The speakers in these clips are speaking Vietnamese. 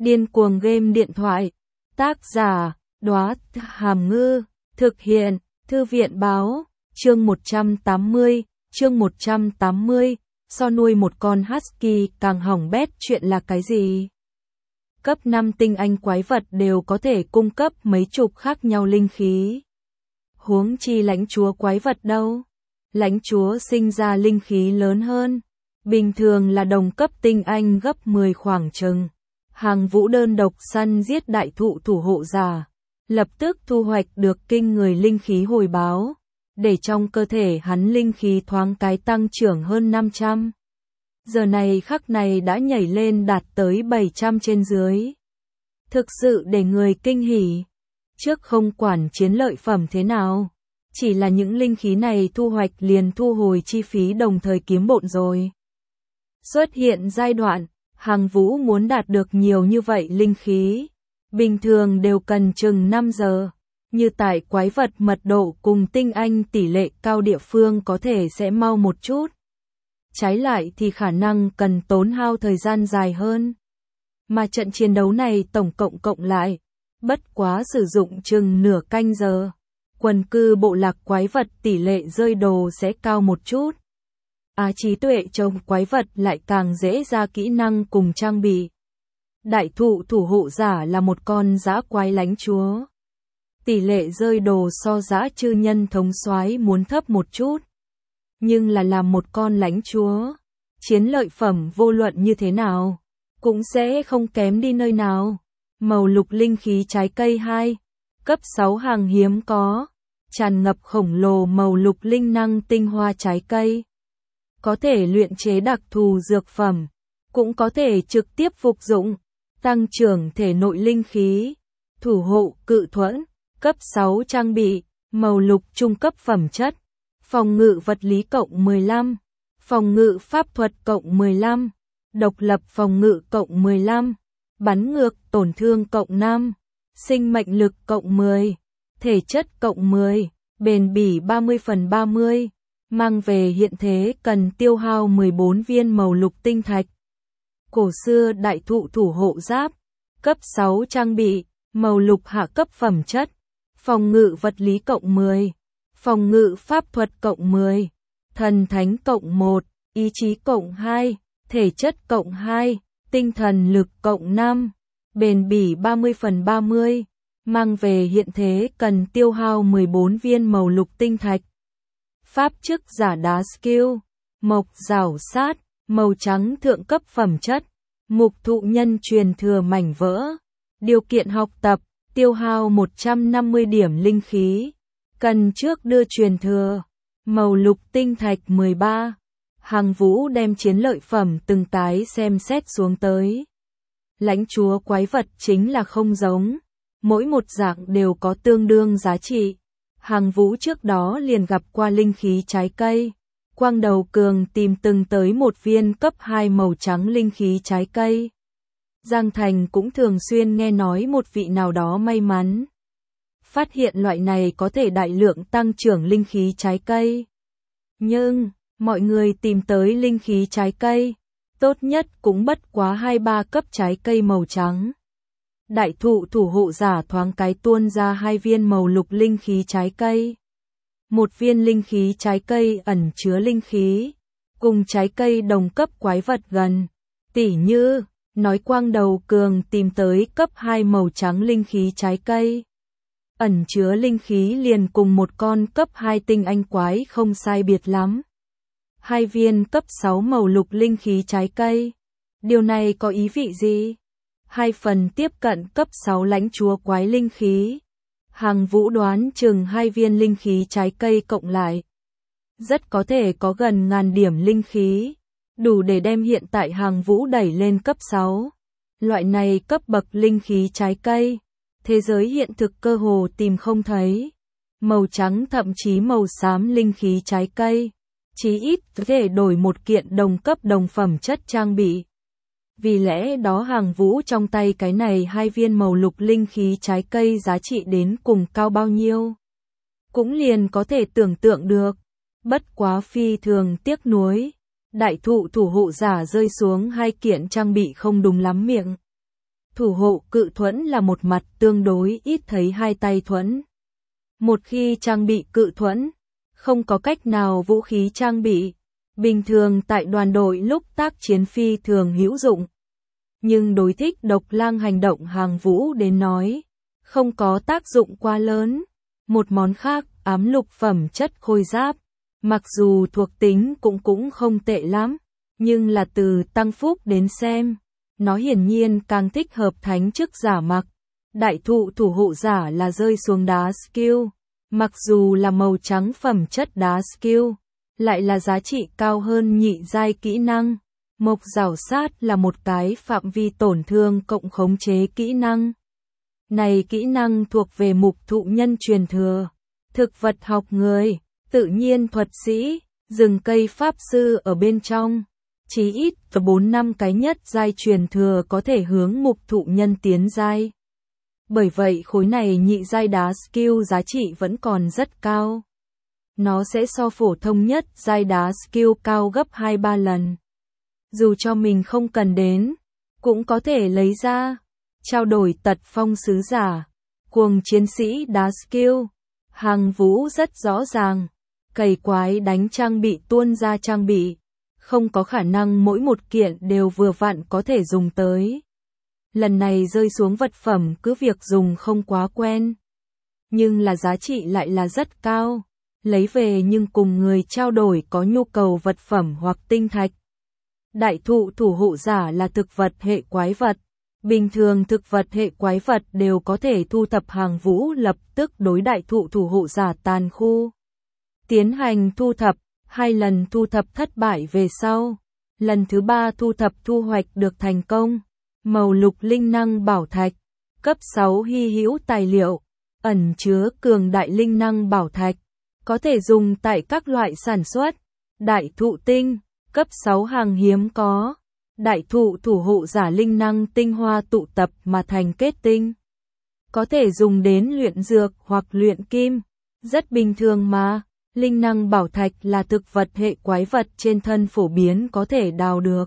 Điên cuồng game điện thoại. Tác giả, Đóa Hàm Ngư. Thực hiện, Thư viện báo. Chương 180. So nuôi một con husky càng hỏng bét chuyện là cái gì? Cấp 5 tinh anh quái vật đều có thể cung cấp mấy chục khác nhau linh khí. Huống chi lãnh chúa quái vật đâu? Lãnh chúa sinh ra linh khí lớn hơn. Bình thường là đồng cấp tinh anh gấp 10 khoảng chừng. Hàng Vũ đơn độc săn giết đại thụ thủ hộ giả. Lập tức thu hoạch được kinh người linh khí hồi báo. Để trong cơ thể hắn linh khí thoáng cái tăng trưởng hơn 500. Giờ này khắc này đã nhảy lên đạt tới 700 trên dưới. Thực sự để người kinh hỉ. Trước không quản chiến lợi phẩm thế nào. Chỉ là những linh khí này thu hoạch liền thu hồi chi phí đồng thời kiếm bộn rồi. Xuất hiện giai đoạn, Hàng Vũ muốn đạt được nhiều như vậy linh khí. Bình thường đều cần chừng 5 giờ. Như tại quái vật mật độ cùng tinh anh tỷ lệ cao địa phương có thể sẽ mau một chút. Trái lại thì khả năng cần tốn hao thời gian dài hơn. Mà trận chiến đấu này tổng cộng lại, bất quá sử dụng chừng nửa canh giờ. Quần cư bộ lạc quái vật tỷ lệ rơi đồ sẽ cao một chút. Trí tuệ trông quái vật lại càng dễ ra kỹ năng cùng trang bị. Đại thụ thủ hộ giả là một con dã quái lãnh chúa. Tỷ lệ rơi đồ so dã chư nhân thống soái muốn thấp một chút. Nhưng là làm một con lãnh chúa, chiến lợi phẩm vô luận như thế nào, cũng sẽ không kém đi nơi nào. Màu lục linh khí trái cây 2, cấp 6 hàng hiếm có, tràn ngập khổng lồ màu lục linh năng tinh hoa trái cây. Có thể luyện chế đặc thù dược phẩm, cũng có thể trực tiếp phục dụng, tăng trưởng thể nội linh khí, thủ hộ cự thuẫn, cấp 6 trang bị, màu lục trung cấp phẩm chất, phòng ngự vật lý cộng 15, phòng ngự pháp thuật cộng 15, độc lập phòng ngự cộng 15, bắn ngược tổn thương cộng 5, sinh mệnh lực cộng 10, thể chất cộng 10, bền bỉ 30/30. Mang về hiện thế cần tiêu hao 14 viên màu lục tinh thạch. Cổ xưa đại thụ thủ hộ giáp, cấp 6 trang bị, màu lục hạ cấp phẩm chất, phòng ngự vật lý cộng 10, phòng ngự pháp thuật cộng 10, thần thánh cộng 1, ý chí cộng 2, thể chất cộng 2, tinh thần lực cộng 5, bền bỉ 30/30. Mang về hiện thế cần tiêu hao 14 viên màu lục tinh thạch. Pháp chức giả đá skill, mộc rảo sát, màu trắng thượng cấp phẩm chất, mục thụ nhân truyền thừa mảnh vỡ. Điều kiện học tập, tiêu hao 150 điểm linh khí. Cần trước đưa truyền thừa, màu lục tinh thạch 13. Hàng Vũ đem chiến lợi phẩm từng tái xem xét xuống tới. Lãnh chúa quái vật chính là không giống. Mỗi một dạng đều có tương đương giá trị. Hàng Vũ trước đó liền gặp qua linh khí trái cây. Quang Đầu Cường tìm từng tới một viên cấp 2 màu trắng linh khí trái cây. Giang Thành cũng thường xuyên nghe nói một vị nào đó may mắn phát hiện loại này có thể đại lượng tăng trưởng linh khí trái cây. Nhưng, mọi người tìm tới linh khí trái cây, tốt nhất cũng bất quá 2-3 cấp trái cây màu trắng. Đại thụ thủ hộ giả thoáng cái tuôn ra 2 viên màu lục linh khí trái cây. Một viên linh khí trái cây ẩn chứa linh khí, cùng trái cây đồng cấp quái vật gần. Tỉ như, nói Quang Đầu Cường tìm tới cấp 2 màu trắng linh khí trái cây. Ẩn chứa linh khí liền cùng một con cấp 2 tinh anh quái không sai biệt lắm. 2 viên cấp 6 màu lục linh khí trái cây. Điều này có ý vị gì? 2 phần tiếp cận cấp 6 lãnh chúa quái linh khí. Hàng Vũ đoán chừng 2 viên linh khí trái cây cộng lại. Rất có thể có gần 1000 điểm linh khí. Đủ để đem hiện tại Hàng Vũ đẩy lên cấp 6. Loại này cấp bậc linh khí trái cây. Thế giới hiện thực cơ hồ tìm không thấy. Màu trắng thậm chí màu xám linh khí trái cây. Chí ít có thể đổi một kiện đồng cấp đồng phẩm chất trang bị. Vì lẽ đó Hàng Vũ trong tay cái này 2 viên màu lục linh khí trái cây giá trị đến cùng cao bao nhiêu. Cũng liền có thể tưởng tượng được. Bất quá phi thường tiếc nuối. Đại thụ thủ hộ giả rơi xuống 2 kiện trang bị không đúng lắm miệng. Thủ hộ cự thuẫn là một mặt tương đối ít thấy hai tay thuẫn. Một khi trang bị cự thuẫn, không có cách nào vũ khí trang bị, bình thường tại đoàn đội lúc tác chiến phi thường hữu dụng. Nhưng đối thích độc lang hành động hàng vũ đến nói, không có tác dụng quá lớn. Một món khác, ám lục phẩm chất khôi giáp, mặc dù thuộc tính cũng không tệ lắm, nhưng là từ tăng phúc đến xem, nó hiển nhiên càng thích hợp thánh chức giả mặc. Đại thụ thủ hộ giả là rơi xuống đá skill, mặc dù là màu trắng phẩm chất đá skill, lại là giá trị cao hơn nhị giai kỹ năng. Mộc rảo sát là một cái phạm vi tổn thương cộng khống chế kỹ năng. Này kỹ năng thuộc về mục thụ nhân truyền thừa, thực vật học người, tự nhiên thuật sĩ, rừng cây pháp sư ở bên trong. Chí ít 4-5 cái nhất giai truyền thừa có thể hướng mục thụ nhân tiến giai. Bởi vậy khối này nhị giai đá skill giá trị vẫn còn rất cao. Nó sẽ so phổ thông nhất giai đá skill cao gấp 2-3 lần. Dù cho mình không cần đến, cũng có thể lấy ra. Trao đổi tật phong sứ giả, cuồng chiến sĩ đá skill, hàng vũ rất rõ ràng. Cày quái đánh trang bị tuôn ra trang bị, không có khả năng mỗi một kiện đều vừa vặn có thể dùng tới. Lần này rơi xuống vật phẩm cứ việc dùng không quá quen, nhưng là giá trị lại là rất cao. Lấy về nhưng cùng người trao đổi có nhu cầu vật phẩm hoặc tinh thạch. Đại thụ thủ hộ giả là thực vật hệ quái vật. Bình thường thực vật hệ quái vật đều có thể thu thập hàng vũ lập tức đối đại thụ thủ hộ giả tàn khu. Tiến hành thu thập, 2 lần thu thập thất bại về sau. Lần thứ 3 thu thập thu hoạch được thành công. Màu lục linh năng bảo thạch, cấp 6 hy hữu tài liệu, ẩn chứa cường đại linh năng bảo thạch, có thể dùng tại các loại sản xuất. Đại thụ tinh, cấp 6 hàng hiếm có. Đại thụ thủ hộ giả linh năng tinh hoa tụ tập mà thành kết tinh. Có thể dùng đến luyện dược hoặc luyện kim. Rất bình thường mà, linh năng bảo thạch là thực vật hệ quái vật trên thân phổ biến có thể đào được.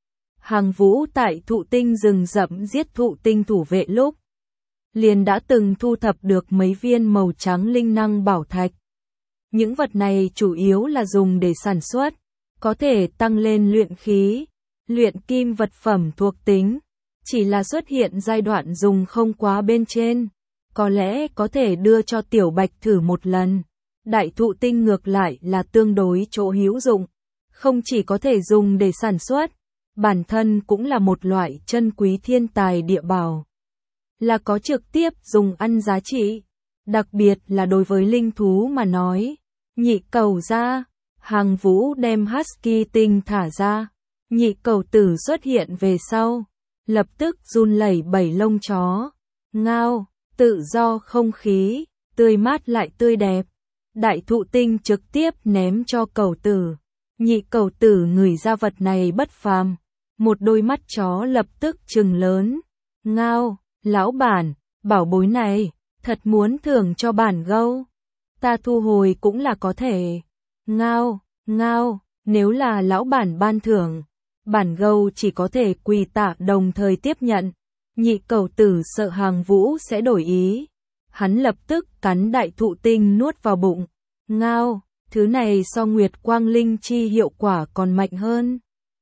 Hàng vũ tại thụ tinh rừng rậm giết thụ tinh thủ vệ lúc, liền đã từng thu thập được mấy viên màu trắng linh năng bảo thạch. Những vật này chủ yếu là dùng để sản xuất, có thể tăng lên luyện khí, luyện kim vật phẩm thuộc tính, chỉ là xuất hiện giai đoạn dùng không quá bên trên, có lẽ có thể đưa cho Tiểu Bạch thử một lần. Đại thụ tinh ngược lại là tương đối chỗ hữu dụng, không chỉ có thể dùng để sản xuất, bản thân cũng là một loại chân quý thiên tài địa bảo, là có trực tiếp dùng ăn giá trị, đặc biệt là đối với linh thú mà nói. Nhị cầu ra, hàng vũ đem husky tinh thả ra, nhị cầu tử xuất hiện về sau, lập tức run lẩy bẩy lông chó, ngao, tự do không khí, tươi mát lại tươi đẹp. Đại thụ tinh trực tiếp ném cho cầu tử, nhị cầu tử ngửi ra vật này bất phàm, một đôi mắt chó lập tức trừng lớn, ngao, lão bản, bảo bối này, thật muốn thưởng cho bản gâu. Ta thu hồi cũng là có thể. Ngao, ngao, nếu là lão bản ban thưởng, bản gâu chỉ có thể quỳ tạ đồng thời tiếp nhận. Nhị cầu tử sợ hàng vũ sẽ đổi ý. Hắn lập tức cắn đại thụ tinh nuốt vào bụng. Ngao, thứ này so Nguyệt Quang Linh chi hiệu quả còn mạnh hơn.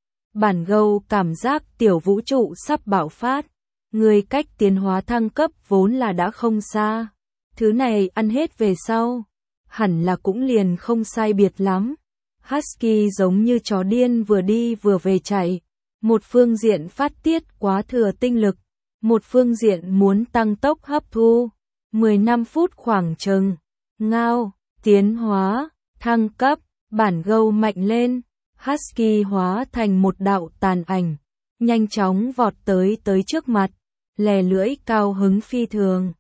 Bản gâu cảm giác tiểu vũ trụ sắp bạo phát. Người cách tiến hóa thăng cấp vốn là đã không xa. Thứ này ăn hết về sau, hẳn là cũng liền không sai biệt lắm. Husky giống như chó điên vừa đi vừa về chạy. Một phương diện phát tiết quá thừa tinh lực, một phương diện muốn tăng tốc hấp thu. 15 phút khoảng chừng. Ngao, tiến hóa, thăng cấp, bản gâu mạnh lên. Husky hóa thành một đạo tàn ảnh, nhanh chóng vọt tới trước mặt, lè lưỡi cao hứng phi thường.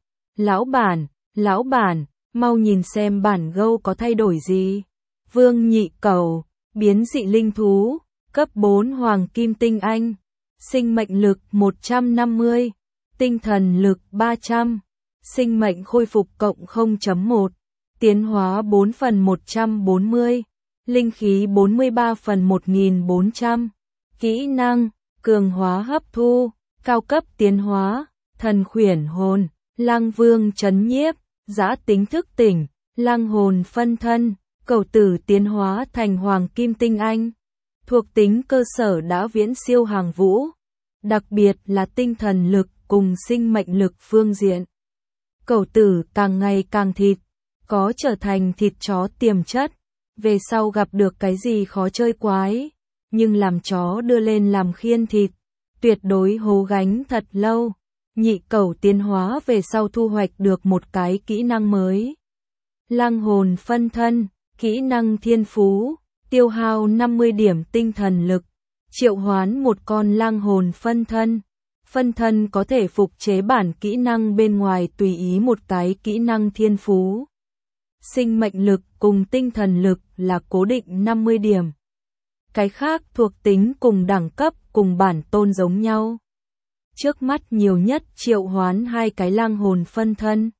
Lão bản, mau nhìn xem bản gâu có thay đổi gì. Vương nhị cầu, biến dị linh thú, cấp 4 hoàng kim tinh anh, sinh mệnh lực 150, tinh thần lực 300, sinh mệnh khôi phục cộng 0.1, tiến hóa 4 phần 140, linh khí 43 phần 1400, kỹ năng, cường hóa hấp thu, Cao cấp tiến hóa, thần khuyển hồn, lang vương trấn nhiếp, giã tính thức tỉnh, lang hồn phân thân, cẩu tử tiến hóa thành hoàng kim tinh anh. Thuộc tính cơ sở đã viễn siêu Hàng Vũ, đặc biệt là tinh thần lực cùng sinh mệnh lực phương diện. Cẩu tử càng ngày càng thịt, có trở thành thịt chó tiềm chất, về sau gặp được cái gì khó chơi quái, nhưng làm chó đưa lên làm khiên thịt, tuyệt đối hố gánh thật lâu. Nhị cẩu tiến hóa về sau thu hoạch được một cái kỹ năng mới. Lang hồn phân thân, kỹ năng thiên phú, tiêu hao 50 điểm tinh thần lực, triệu hoán một con lang hồn phân thân. Phân thân có thể phục chế bản kỹ năng bên ngoài tùy ý một cái kỹ năng thiên phú. Sinh mệnh lực cùng tinh thần lực là cố định 50 điểm. Cái khác thuộc tính cùng đẳng cấp cùng bản tôn giống nhau. Trước mắt nhiều nhất triệu hoán 2 cái lang hồn phân thân.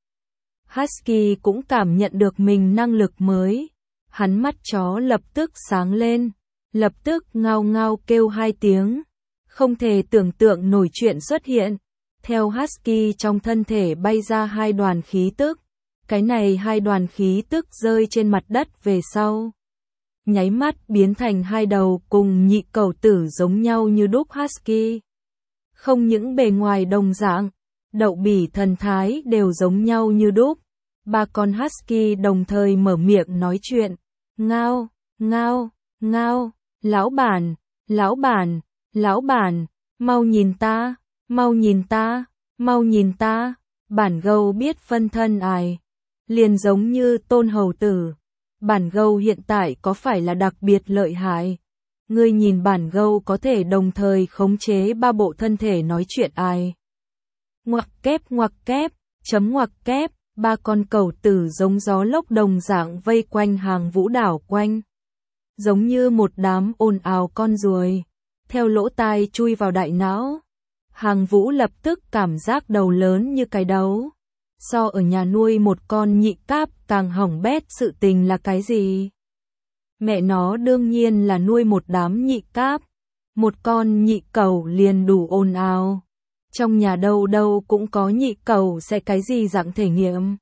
Husky cũng cảm nhận được mình năng lực mới. Hắn mắt chó lập tức sáng lên, lập tức ngao ngao kêu 2 tiếng. Không thể tưởng tượng nổi chuyện xuất hiện. Theo Husky trong thân thể bay ra 2 đoàn khí tức. Cái này 2 đoàn khí tức rơi trên mặt đất về sau. Nháy mắt biến thành 2 đầu cùng nhị cẩu tử giống nhau như đúc Husky. Không những bề ngoài đồng dạng, đậu bỉ thần thái đều giống nhau như đúc. 3 con Husky đồng thời mở miệng nói chuyện. Ngao, ngao, ngao, lão bản, lão bản, lão bản, mau nhìn ta, mau nhìn ta, mau nhìn ta. Bản gâu biết phân thân ai, liền giống như Tôn hầu tử. Bản gâu hiện tại có phải là đặc biệt lợi hại? Ngươi nhìn bản gâu có thể đồng thời khống chế 3 bộ thân thể nói chuyện ai? Ngoặc kép, chấm ngoặc kép, 3 con cẩu tử giống gió lốc đồng dạng vây quanh Hàng Vũ đảo quanh. Giống như một đám ồn ào con ruồi, theo lỗ tai chui vào đại não. Hàng Vũ lập tức cảm giác đầu lớn như cái đấu. So ở nhà nuôi một con nhị cáp càng hỏng bét sự tình là cái gì? Mẹ nó đương nhiên là nuôi một đám nhị cáp. Một con nhị cẩu liền đủ ồn ào. Trong nhà đâu đâu cũng có nhị cẩu sẽ cái gì dạng thể nghiệm.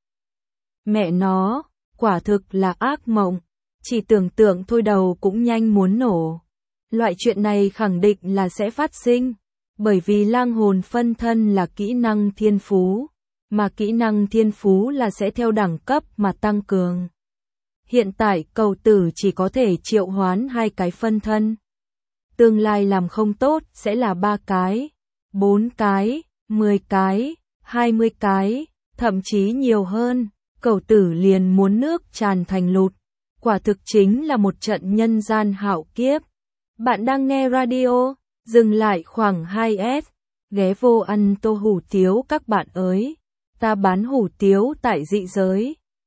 Mẹ nó, quả thực là ác mộng. Chỉ tưởng tượng thôi đầu cũng nhanh muốn nổ. Loại chuyện này khẳng định là sẽ phát sinh. Bởi vì lang hồn phân thân là kỹ năng thiên phú. Mà kỹ năng thiên phú là sẽ theo đẳng cấp mà tăng cường. Hiện tại cẩu tử chỉ có thể triệu hoán 2 cái phân thân. Tương lai làm không tốt sẽ là 3 cái, 4 cái, 10 cái, 20 cái, thậm chí nhiều hơn. Cẩu tử liền muốn nước tràn thành lụt. Quả thực chính là một trận nhân gian hạo kiếp. Bạn đang nghe radio, dừng lại khoảng 2S, ghé vô ăn tô hủ tiếu các bạn ơi. Ta bán hủ tiếu tại dị giới.